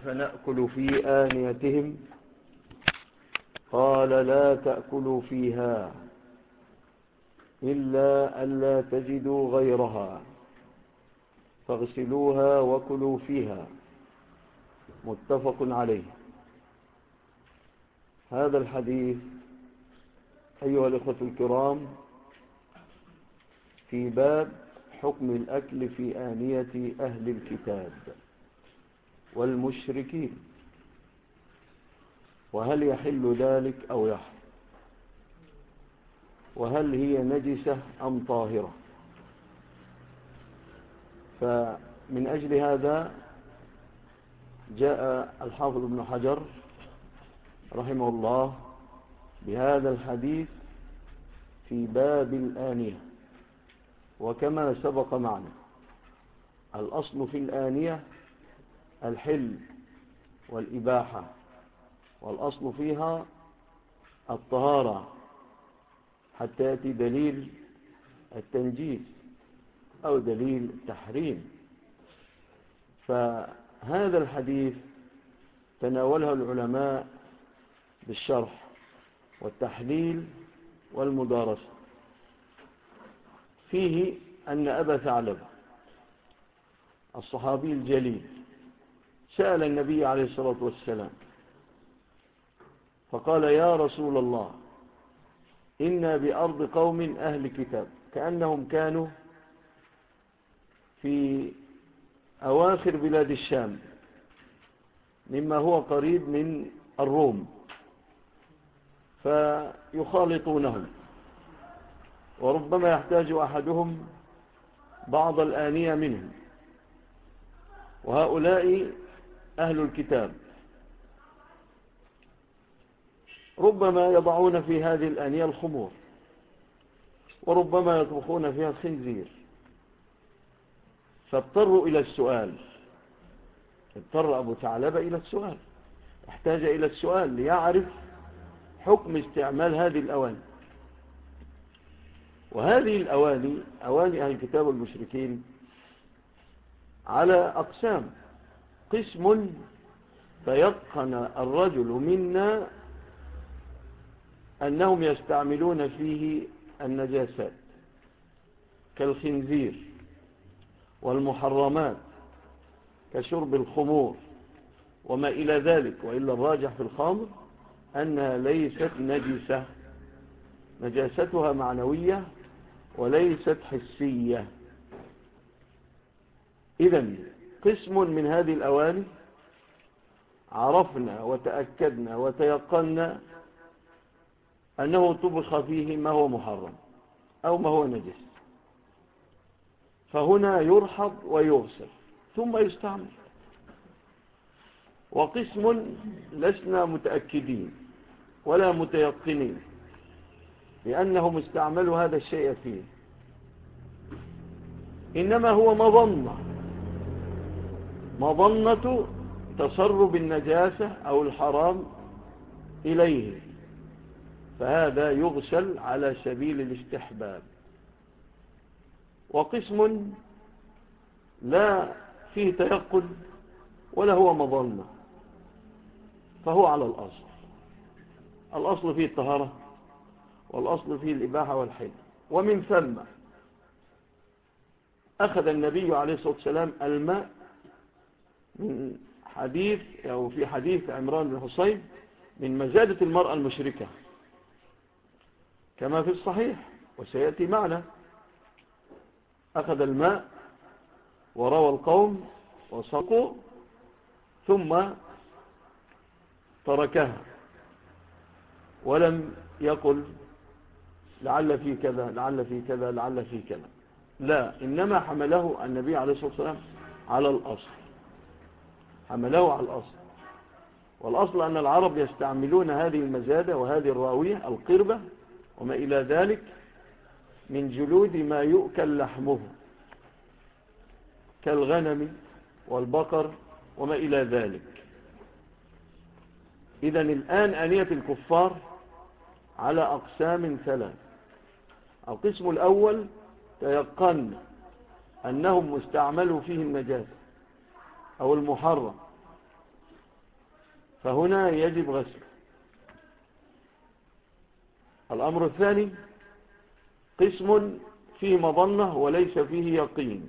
أفنأكل في آنيتهم؟ قال لا تأكلوا فيها إلا ألا تجدوا غيرها فاغسلوها وكلوا فيها. متفق عليه. هذا الحديث أيها الإخوة الكرام في باب حكم الأكل في آنية أهل الكتاب والمشركين، وهل يحل ذلك أو يحرم، وهل هي نجسة أم طاهرة. فمن أجل هذا جاء الحافظ ابن حجر رحمه الله بهذا الحديث في باب الآنية. وكما سبق معنا الأصل في الآنية الحل والإباحة، والأصل فيها الطهارة حتى يأتي دليل التنجيس أو دليل التحريم. فهذا الحديث تناوله العلماء بالشرح والتحليل والمدارسة. فيه أن أبا ثعلب الصحابي الجليل سأل النبي عليه الصلاة والسلام فقال يا رسول الله إنا بأرض قوم أهل كتاب، كأنهم كانوا في أواخر بلاد الشام مما هو قريب من الروم، فيخالطونهم، وربما يحتاج أحدهم بعض الآنية منهم، وهؤلاء أهل الكتاب ربما يضعون في هذه الآنية الخمور، وربما يطبخون فيها الخنزير. فاضطروا إلى السؤال، اضطر أبو ثعلبة إلى السؤال، احتاج إلى السؤال ليعرف حكم استعمال هذه الأواني. وهذه الأواني أواني أهل الكتاب والمشركين على أقسام. قسم تيقن الرجل منا أنهم يستعملون فيه النجاسات كالخنزير، والمحرمات كشرب الخمور وما إلى ذلك، وإلا الراجح في الخمر أنها ليست نجسة، نجاستها معنوية وليست حسية. إذن قسم من هذه الأواني عرفنا وتأكدنا وتيقنا أنه طبخ فيه ما هو محرم أو ما هو نجس، فهنا يرحض ويغسل ثم يستعمل. وقسم لسنا متأكدين ولا متيقنين لأنهم استعملوا هذا الشيء فيه، إنما هو مظنة تسرب النجاسة أو الحرام إليه، فهذا يغسل على سبيل الاستحباب. وقسم لا فيه تيقن ولا هو مظنة، فهو على الأصل فيه الطهارة، والأصل فيه الإباحة والحل. ومن ثم أخذ النبي عليه الصلاة والسلام الماء من حديث أو في حديث عمران بن حسين من مزادة المرأة المشركة كما في الصحيح وسيأتي معنا. أخذ الماء وروى القوم وسقوا ثم تركها ولم يقل لعل في كذا لعل في كذا لعل في كذا، لا، إنما حمله النبي عليه الصلاة والسلام على الأصل، حمله على الأصل. والأصل أن العرب يستعملون هذه المزادة وهذه الراوية القربة وما إلى ذلك من جلود ما يؤكل لحمه كالغنم والبقر وما إلى ذلك. إذن الآن آنية الكفار على أقسام ثلاث. القسم الأول تيقن أنهم مستعملوا فيه النجاسة أو المحرم فهنا يجب غسله. الأمر الثاني قسم فيه مظنة وليس فيه يقين،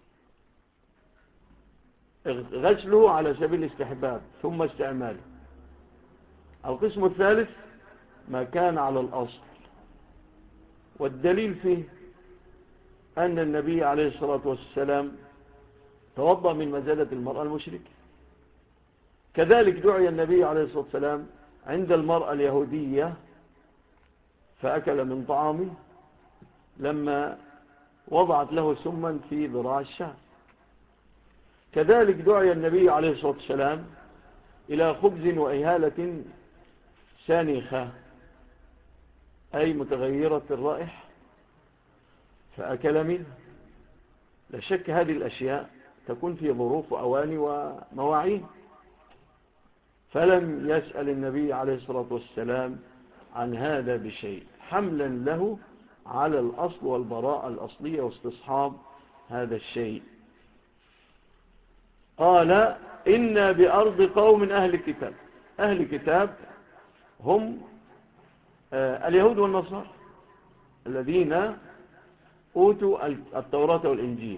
غسله على سبيل الاستحباب ثم استعماله. القسم الثالث ما كان على الأصل، والدليل فيه أن النبي عليه الصلاة والسلام توضأ من مزادة المرأة المشركة. كذلك دعي النبي عليه الصلاة والسلام عند المرأة اليهودية فأكل من طعامه لما وضعت له سما في ذراع الشاة. كذلك دعي النبي عليه الصلاة والسلام إلى خبز وإهالة سانخة أي متغيرة الرائحة فأكل منه. لا شك هذه الأشياء تكون في ظروف وأواني ومواعين، فلم يسأل النبي عليه الصلاة والسلام عن هذا بشيء، حملا له على الأصل والبراءة الأصلية واستصحاب هذا الشيء. قال إنا بأرض قوم أهل كتاب. أهل كتاب هم اليهود والنصارى الذين أوتوا التوراة والإنجيل.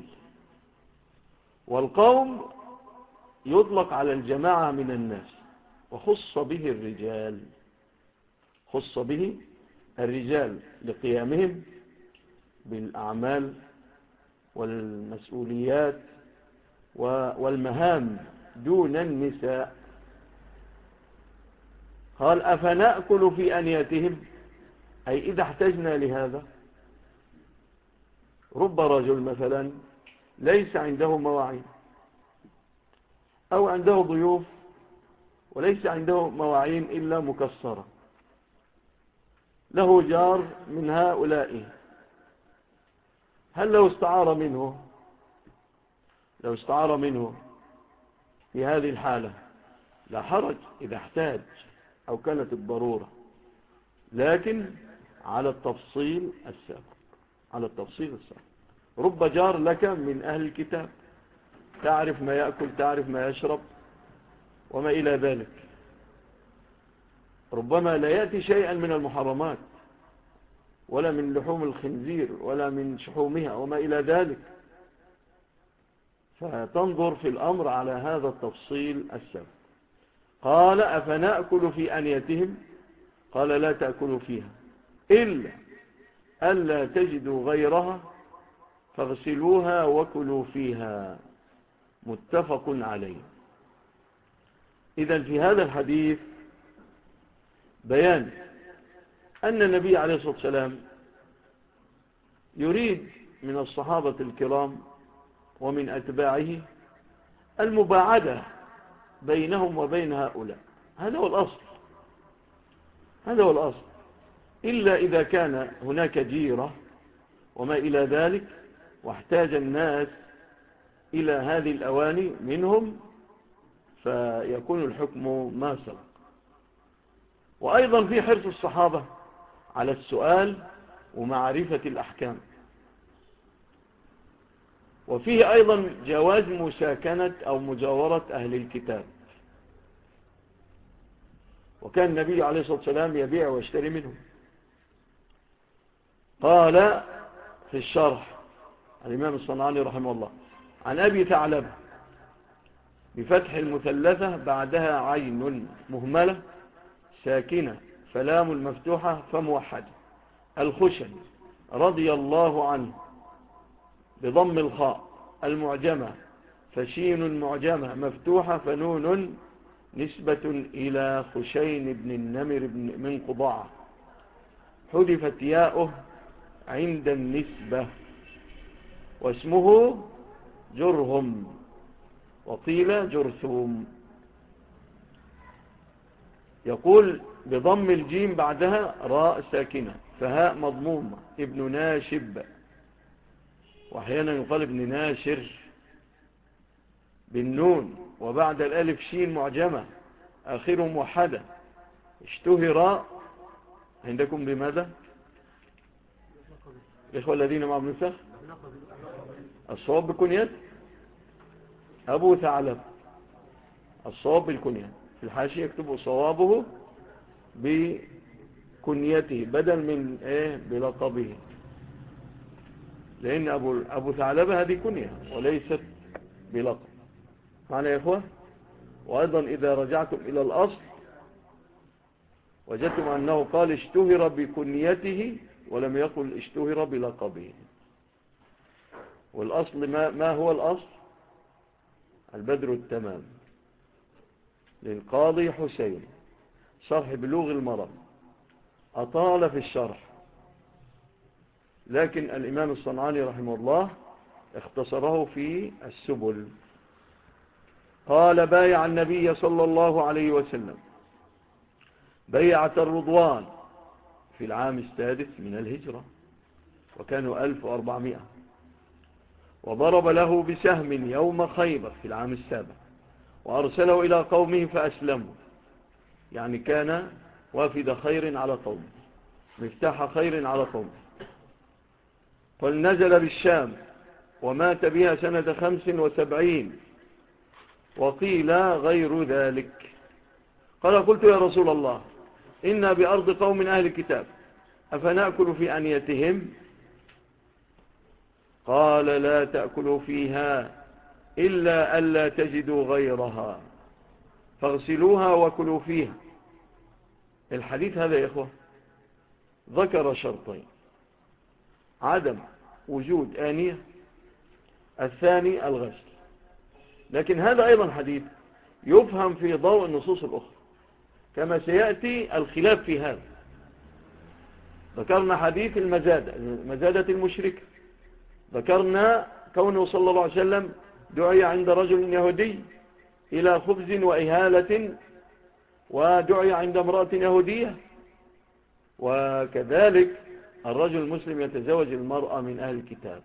والقوم يطلق على الجماعة من الناس، وخص به الرجال، خص به الرجال لقيامهم بالأعمال والمسؤوليات والمهام دون النساء. قال أفنأكل في أنياتهم، أي إذا احتجنا لهذا. رب رجل مثلا ليس عنده مواعين أو عنده ضيوف وليس عنده مواعين إلا مكسرة، له جار من هؤلاء، هل لو استعار منه في هذه الحالة لا حرج إذا احتاج أو كانت الضرورة، لكن على التفصيل السابق. رب جار لك من أهل الكتاب، تعرف ما يأكل، تعرف ما يشرب وما إلى ذلك. ربما لا يأتي شيئا من المحرمات ولا من لحوم الخنزير ولا من شحومها وما إلى ذلك، فتنظر في الأمر على هذا التفصيل السابق. قال أفنأكل في أنيتهم، قال لا تأكلوا فيها إلا ألا تجدوا غيرها فاغسلوها وكلوا فيها، متفق عليه. إذن في هذا الحديث بيان أن النبي عليه الصلاة والسلام يريد من الصحابة الكرام ومن أتباعه المباعدة بينهم وبين هؤلاء. هذا هو الأصل، إلا إذا كان هناك جيرة وما إلى ذلك واحتاج الناس إلى هذه الأواني منهم فيكون الحكم ما سبق. وأيضا في حرص الصحابة على السؤال ومعرفة الأحكام، وفيه أيضا جواز مساكنة أو مجاورة أهل الكتاب، وكان النبي عليه الصلاة والسلام يبيع ويشتري منهم. قال في الشرح الإمام الصنعاني رحمه الله عن أبي ثعلبة بفتح المثلثة بعدها عين مهملة ساكنة فلام المفتوحة فموحدة الخشن رضي الله عنه بضم الخاء المعجمة فشين معجمة مفتوحة فنون نسبة إلى خشين بن النمر من قضاعة حذفت ياؤه عند النسبة واسمه جرهم وقيل جرثوم. يقول بضم الجيم بعدها راء ساكنة فهاء مضمومة ابن ناشب، وأحيانا يقال ابن ناشر بالنون وبعد الألف شين معجمة آخره موحدة اشتهر عندكم بماذا؟ الإخوة الذين معهم نسخ الصواب بالكنيات أبو ثعلب، الصواب بالكنيات في الحاشية يكتبوا صوابه بكنيته بدل من بلقبه، لأن أبو ثعلبة هذه كنية وليست بلقب. معنى يا إخوة. وأيضا إذا رجعتم إلى الأصل وجدتم أنه قال اشتهر بكنيته ولم يقل اشتهر بلقبه. والأصل ما هو الأصل؟ البدر التمام للقاضي حسين، شرح بلوغ المرام، أطال في الشرح، لكن الإمام الصنعاني رحمه الله اختصره في السبل. قال بايع النبي صلى الله عليه وسلم بيعة الرضوان في العام السادس من الهجرة، وكانوا 1400، وضرب له بسهم يوم خيبر في العام السابع، وأرسله إلى قومه فأسلموا، يعني كان وافد خير على قومه، مفتاح خير على قومه. قل نزل بالشام ومات بها سنة 75، وقيل غير ذلك. قال قلت يا رسول الله إنا بأرض قوم أهل الكتاب أفنأكل في أنيتهم؟ قال لا تأكلوا فيها إلا ألا تجدوا غيرها فاغسلوها وكلوا فيها. الحديث هذا يا إخوة ذكر شرطين: عدم وجود آنية، الثاني الغسل. لكن هذا أيضا حديث يفهم في ضوء النصوص الأخرى كما سيأتي الخلاف في هذا. ذكرنا حديث مزادة المشرك، ذكرنا كونه صلى الله عليه وسلم دعي عند رجل يهودي إلى خبز وإهالة، ودعي عند امرأة يهودية، وكذلك الرجل المسلم يتزوج المرأة من أهل الكتاب،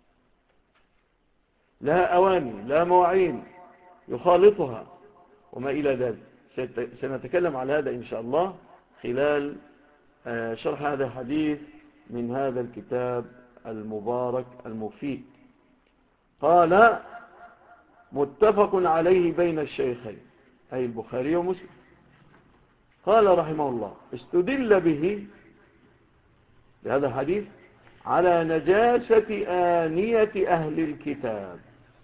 لها أواني لها مواعين يخالطها وما إلى ذلك. سنتكلم على هذا إن شاء الله خلال شرح هذا الحديث من هذا الكتاب المبارك المفيد. قال متفق عليه بين الشيخين أي البخاري ومسلم. قال رحمه الله استدل به بهذا الحديث على نجاسة آنية أهل الكتاب،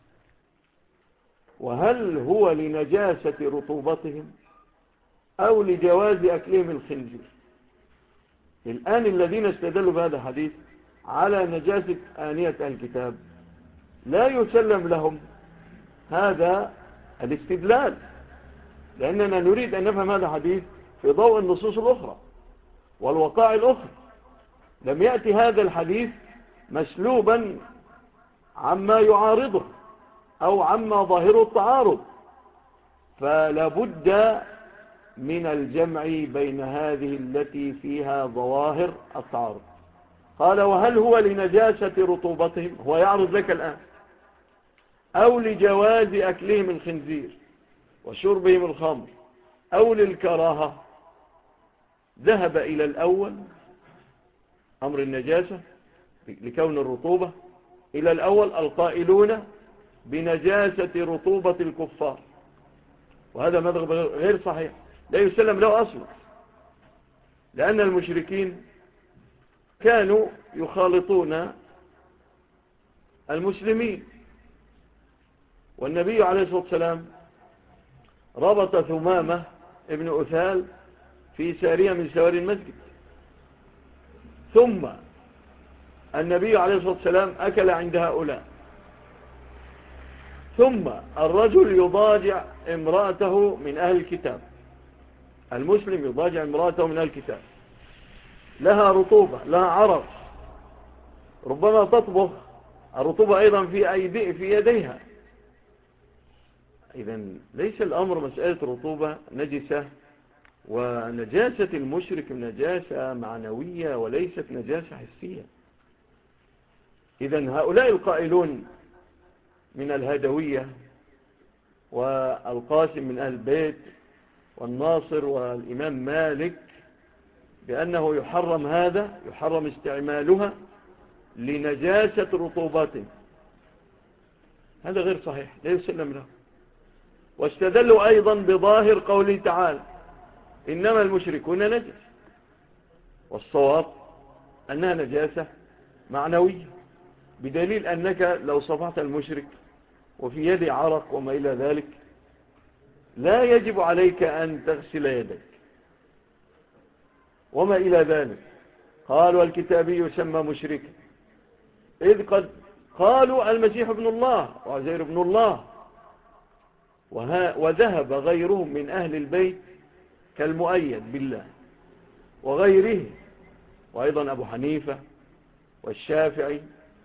وهل هو لنجاسة رطوبتهم أو لجواز أكلهم الخنزير. الآن الذين استدلوا بهذا الحديث على نجاسة آنية أهل الكتاب لا يسلم لهم هذا الاستدلال، لأننا نريد أن نفهم هذا الحديث في ضوء النصوص الأخرى والوقائع الأخرى. لم يأتي هذا الحديث مسلوبا عما يعارضه أو عما ظاهره التعارض، فلا بد من الجمع بين هذه التي فيها ظواهر التعارض. قال وهل هو لنجاسة رطوبتهم، هو يعرض لك الآن، أو لجواز أكلهم الخنزير وشربهم الخمر أو للكراهة. ذهب إلى الأول أمر النجاسة لكون الرطوبة، إلى الأول القائلون بنجاسة رطوبة الكفار، وهذا مذهب غير صحيح لا يسلم له أصلا، لأن المشركين كانوا يخالطون المسلمين، والنبي عليه الصلاة والسلام ربط ثمامة ابن أثال في سارية من سواري المسجد، ثم النبي عليه الصلاة والسلام أكل عند هؤلاء، ثم الرجل يضاجع امرأته من أهل الكتاب، المسلم يضاجع امرأته من أهل الكتاب، لها رطوبة لها عرق، ربما تطبخ الرطوبة أيضا في يديها. إذن ليس الأمر مسألة رطوبة نجسة، ونجاسة المشرك نجاسة معنوية وليست نجاسة حسية. إذن هؤلاء القائلون من الهدوية والقاسم من أهل البيت والناصر والإمام مالك بأنه يحرم هذا، يحرم استعمالها لنجاسة رطوبات، هذا غير صحيح لا يسلم له. واستدلوا أيضا بظاهر قوله تعالى إنما المشركون نجس، والصواب أنها نجاسة معنوية، بدليل أنك لو صفحت المشرك وفي يدي عرق وما إلى ذلك لا يجب عليك أن تغسل يدك وما إلى ذلك. قال والكتابي يسمى مشركا إذ قد قالوا المسيح ابن الله وعزير ابن الله، وذهب غيرهم من أهل البيت كالمؤيد بالله وغيره، وأيضا أبو حنيفة والشافعي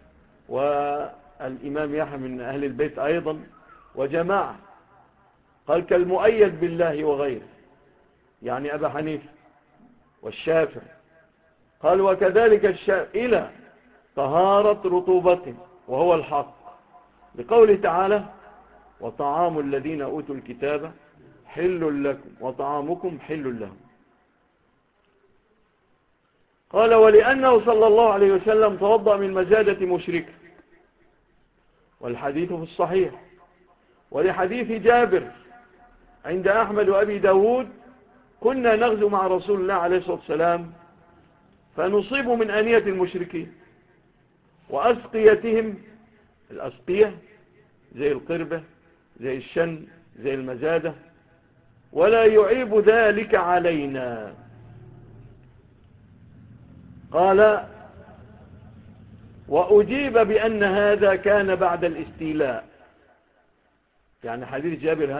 والإمام يحيى من أهل البيت أيضا وجماعة، قال كالمؤيد بالله وغيره، يعني أبا حنيفة والشافعي. قال وكذلك الشافعي إلى طهارة رطوبته وهو الحق، لقوله تعالى وطعام الذين أوتوا الكتاب حل لكم وطعامكم حل لهم. قال ولأنه صلى الله عليه وسلم توضأ من مزادة مشركة، والحديث في الصحيح، ولحديث جابر عند أحمد وأبي داود كنا نغزو مع رسول الله عليه الصلاة والسلام فنصيب من آنية المشركين وأسقيتهم، الأسقية زي القربة زي الشن زي المزادة، ولا يعيب ذلك علينا. قال وأجيب بأن هذا كان بعد الاستيلاء، يعني حديث جابر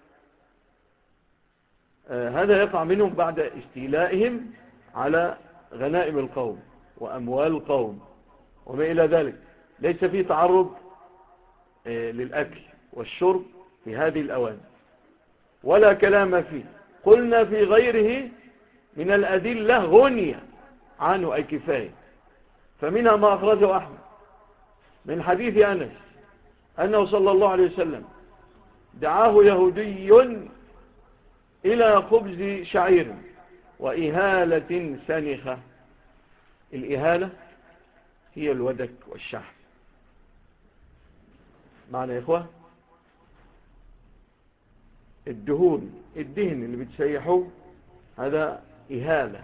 هذا يقع منهم بعد استيلائهم على غنائم القوم وأموال القوم وما إلى ذلك، ليس فيه تعرض للأكل والشرب في هذه الأوان ولا كلام فيه. قلنا في غيره من الأدلة غنية عنه أي كفاية، فمنها ما أخرجه أحمد من حديث أنس أنه صلى الله عليه وسلم دعاه يهودي إلى خبز شعير وإهالة سنخة. الإهالة هي الودك والشحم، معنى يا إخوة الدهن اللي بتسيحوه هذا إهالة.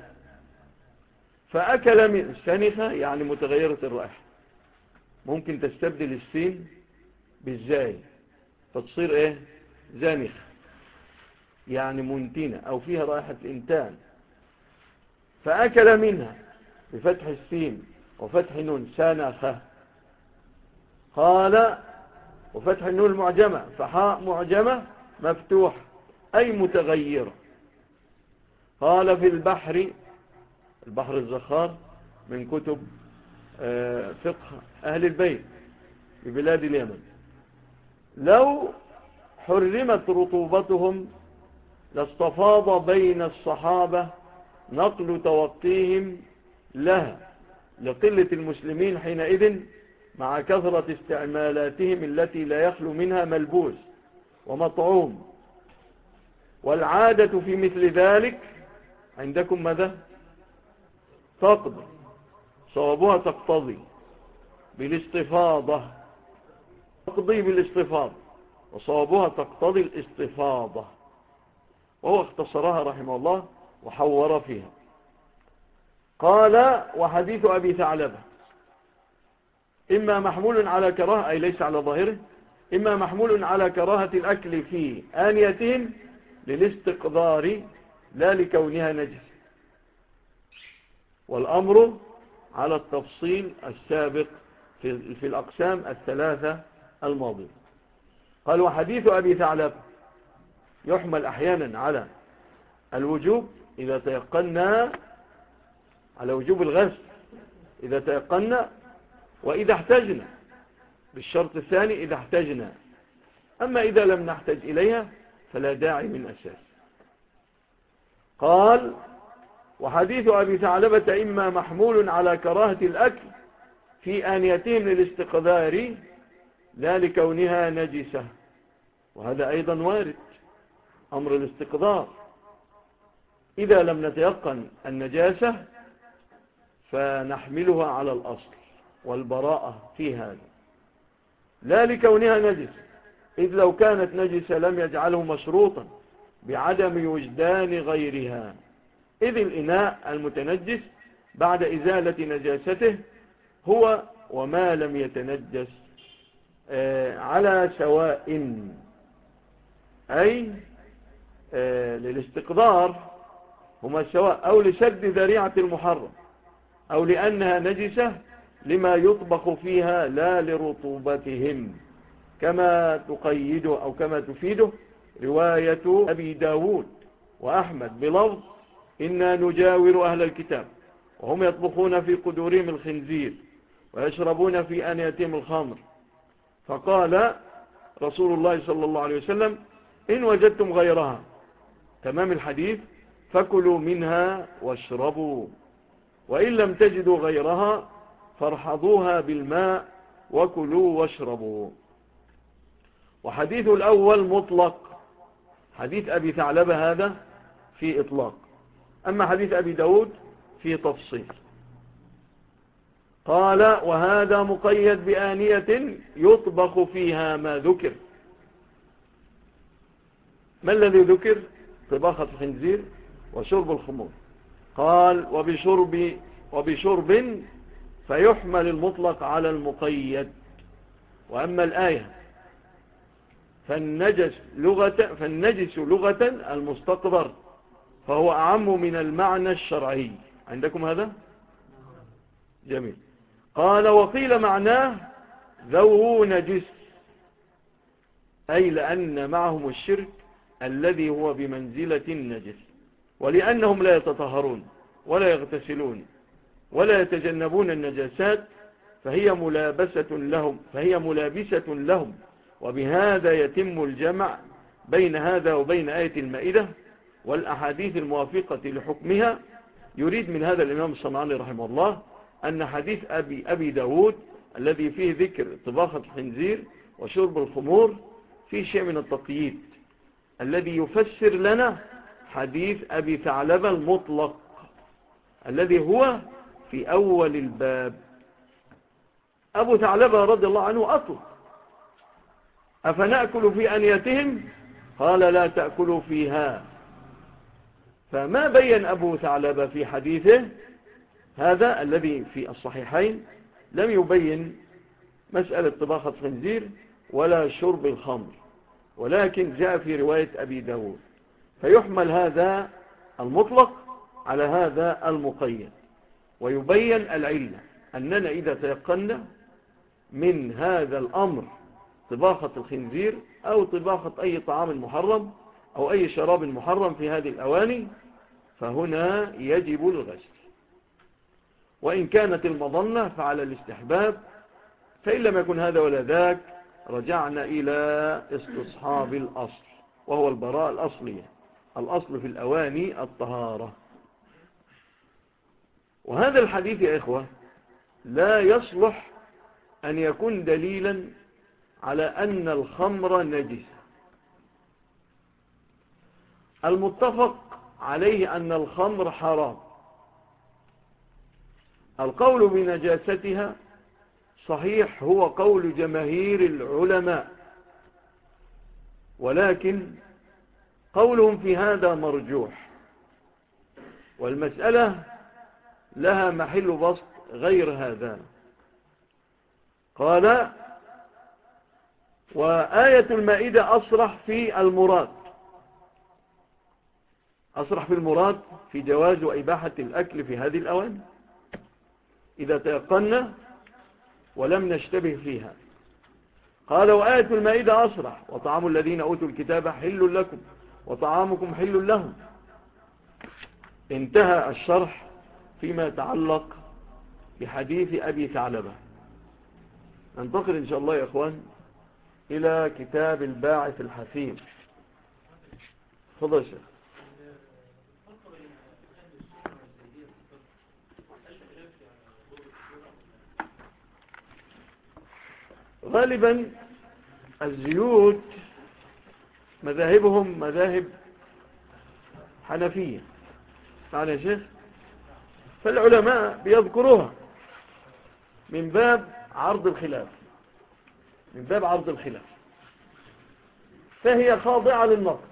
فأكل من سنخة يعني متغيرة الرائحة، ممكن تستبدل السين بالزاي فتصير ايه زانخ، يعني منتنة او فيها رائحة الانتان. فأكل منها بفتح السين وفتح نون سانخة. قال وفتح النون المعجمة فحاء معجمة مفتوح أي متغيرة. قال في البحر الزخار من كتب فقه أهل البيت في بلاد اليمن، لو حرمت رطوبتهم لاستفاض بين الصحابة نقل توقيهم لها لقلة المسلمين حينئذ مع كثرة استعمالاتهم التي لا يخلو منها ملبوس ومطعوم. والعادة في مثل ذلك عندكم ماذا؟ تقضي، صوابها تقتضي بالاستفاضة، تقضي بالاستفاضة وصوابها تقتضي الاستفاضة، وهو اختصرها رحمه الله وحور فيها. قال وحديث أبي ثعلبة إما محمول على كراهة أي ليس على ظاهره، إما محمول على كراهة الأكل في آنيتهم للاستقذار لا لكونها نجس، والأمر على التفصيل السابق في الأقسام الثلاثة الماضية. قال وحديث أبي ثعلبة يحمل أحيانا على الوجوب إذا تيقنا، على وجوب الغسل إذا تيقنا، وإذا احتجنا بالشرط الثاني إذا احتجنا، أما إذا لم نحتج إليها فلا داعي من أساس. قال وحديث أبي ثعلبة إما محمول على كراهة الأكل في آنيتهم للاستقذار لا لكونها نجسة، وهذا أيضا وارد أمر الاستقذار إذا لم نتيقن النجاسة فنحملها على الأصل والبراءة في هذا لا لكونها نجسة. إذ لو كانت نجسة لم يجعله مشروطا بعدم وجدان غيرها، إذ الإناء المتنجس بعد إزالة نجاسته هو وما لم يتنجس على سواء، أي للاستقدار هما سواء، أو لسد ذريعة المحرم، أو لأنها نجسة لما يطبخ فيها لا لرطوبتهم، كما تقيده أو كما تفيده رواية أبي داود وأحمد بلفظ إنا نجاور أهل الكتاب وهم يطبخون في قدورهم الخنزير ويشربون في آنيتهم الخمر، فقال رسول الله صلى الله عليه وسلم إن وجدتم غيرها، تمام الحديث، فكلوا منها واشربوا، وإن لم تجدوا غيرها فارحضوها بالماء وكلوا واشربوا. وحديث الأول مطلق، حديث أبي ثعلبة هذا في إطلاق، أما حديث أبي داود في تفصيل. قال وهذا مقيد بآنية يطبخ فيها ما ذكر. ما الذي ذكر؟ طباخة الخنزير وشرب الخمور. قال وبشرب فيحمل المطلق على المقيد. وأما الآية فالنجس لغة المستقذر، فهو أعم من المعنى الشرعي. عندكم هذا؟ جميل. قال وقيل معناه ذو نجس، أي لأن معهم الشرك الذي هو بمنزلة النجس، ولأنهم لا يتطهرون ولا يغتسلون ولا يتجنبون النجاسات، فهي ملابسة لهم، وبهذا يتم الجمع بين هذا وبين آية المائدة والأحاديث الموافقة لحكمها. يريد من هذا الإمام الصنعاني رحمه الله أن حديث أبي داود الذي فيه ذكر طباخة الخنزير وشرب الخمور فيه شيء من التقييد الذي يفسر لنا حديث أبي ثعلبة المطلق الذي هو في أول الباب. أبو ثعلبة رضي الله عنه أطلق أفنأكل في أنيتهم؟ قال لا تأكلوا فيها. فما بين أبو ثعلبة في حديثه هذا الذي في الصحيحين، لم يبين مسألة طباخة خنزير ولا شرب الخمر، ولكن جاء في رواية أبي داود، فيحمل هذا المطلق على هذا المقيد، ويبين العلة أننا إذا تيقنا من هذا الأمر طباخة الخنزير أو طباخة أي طعام محرم أو أي شراب محرم في هذه الأواني، فهنا يجب الغسل. وإن كانت المظنة فعلى الاستحباب، فإن لم يكن هذا ولا ذاك رجعنا إلى استصحاب الأصل، وهو البراءة الأصلية. الأصل في الأواني الطهارة. وهذا الحديث يا إخوة لا يصلح أن يكون دليلا على أن الخمر نجس. المتفق عليه أن الخمر حرام. القول بنجاستها صحيح هو قول جماهير العلماء، ولكن قولهم في هذا مرجوح، والمسألة لها محل بسط غير هذا. قال وآية المائدة أصرح في المراد، أصرح في المراد في جواز وإباحة الأكل في هذه الأوان إذا تيقنا ولم نشتبه فيها. قال وآية المائدة أصرح وطعام الذين أوتوا الكتاب حل لكم وطعامكم حل لهم. انتهى الشرح فيما يتعلق بحديث أبي ثعلبة. ننتقل إن شاء الله يا إخوان إلى كتاب الباعث الحثيث. تفضل يا شيخ. غالبا الزيوت مذاهبهم مذاهب حنفية، تعالى يا شيخ، فالعلماء بيذكروها من باب عرض الخلاف، من باب عرض الخلاف. فهي خاضعة للنقد،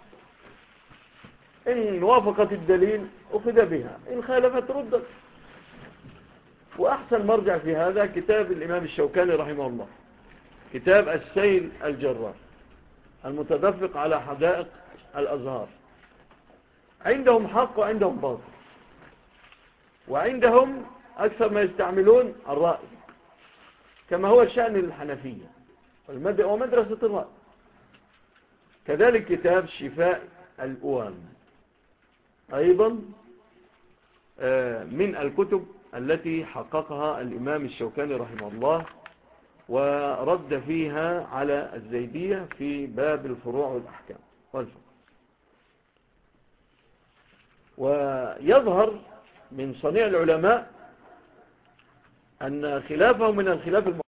إن وافقت الدليل أخذ بها، إن خالفت ردت. وأحسن مرجع في هذا كتاب الإمام الشوكاني رحمه الله، كتاب السيل الجرار المتدفق على حدائق الأزهار. عندهم حق وعندهم باطل، وعندهم أكثر ما يستعملون الرأي كما هو الشأن للحنفية ومدرسة الرأي. كذلك كتاب شفاء الأوام أيضا من الكتب التي حققها الإمام الشوكاني رحمه الله، ورد فيها على الزيدية في باب الفروع والأحكام والفقه. ويظهر من صنيع العلماء أن خلافهم من الخلاف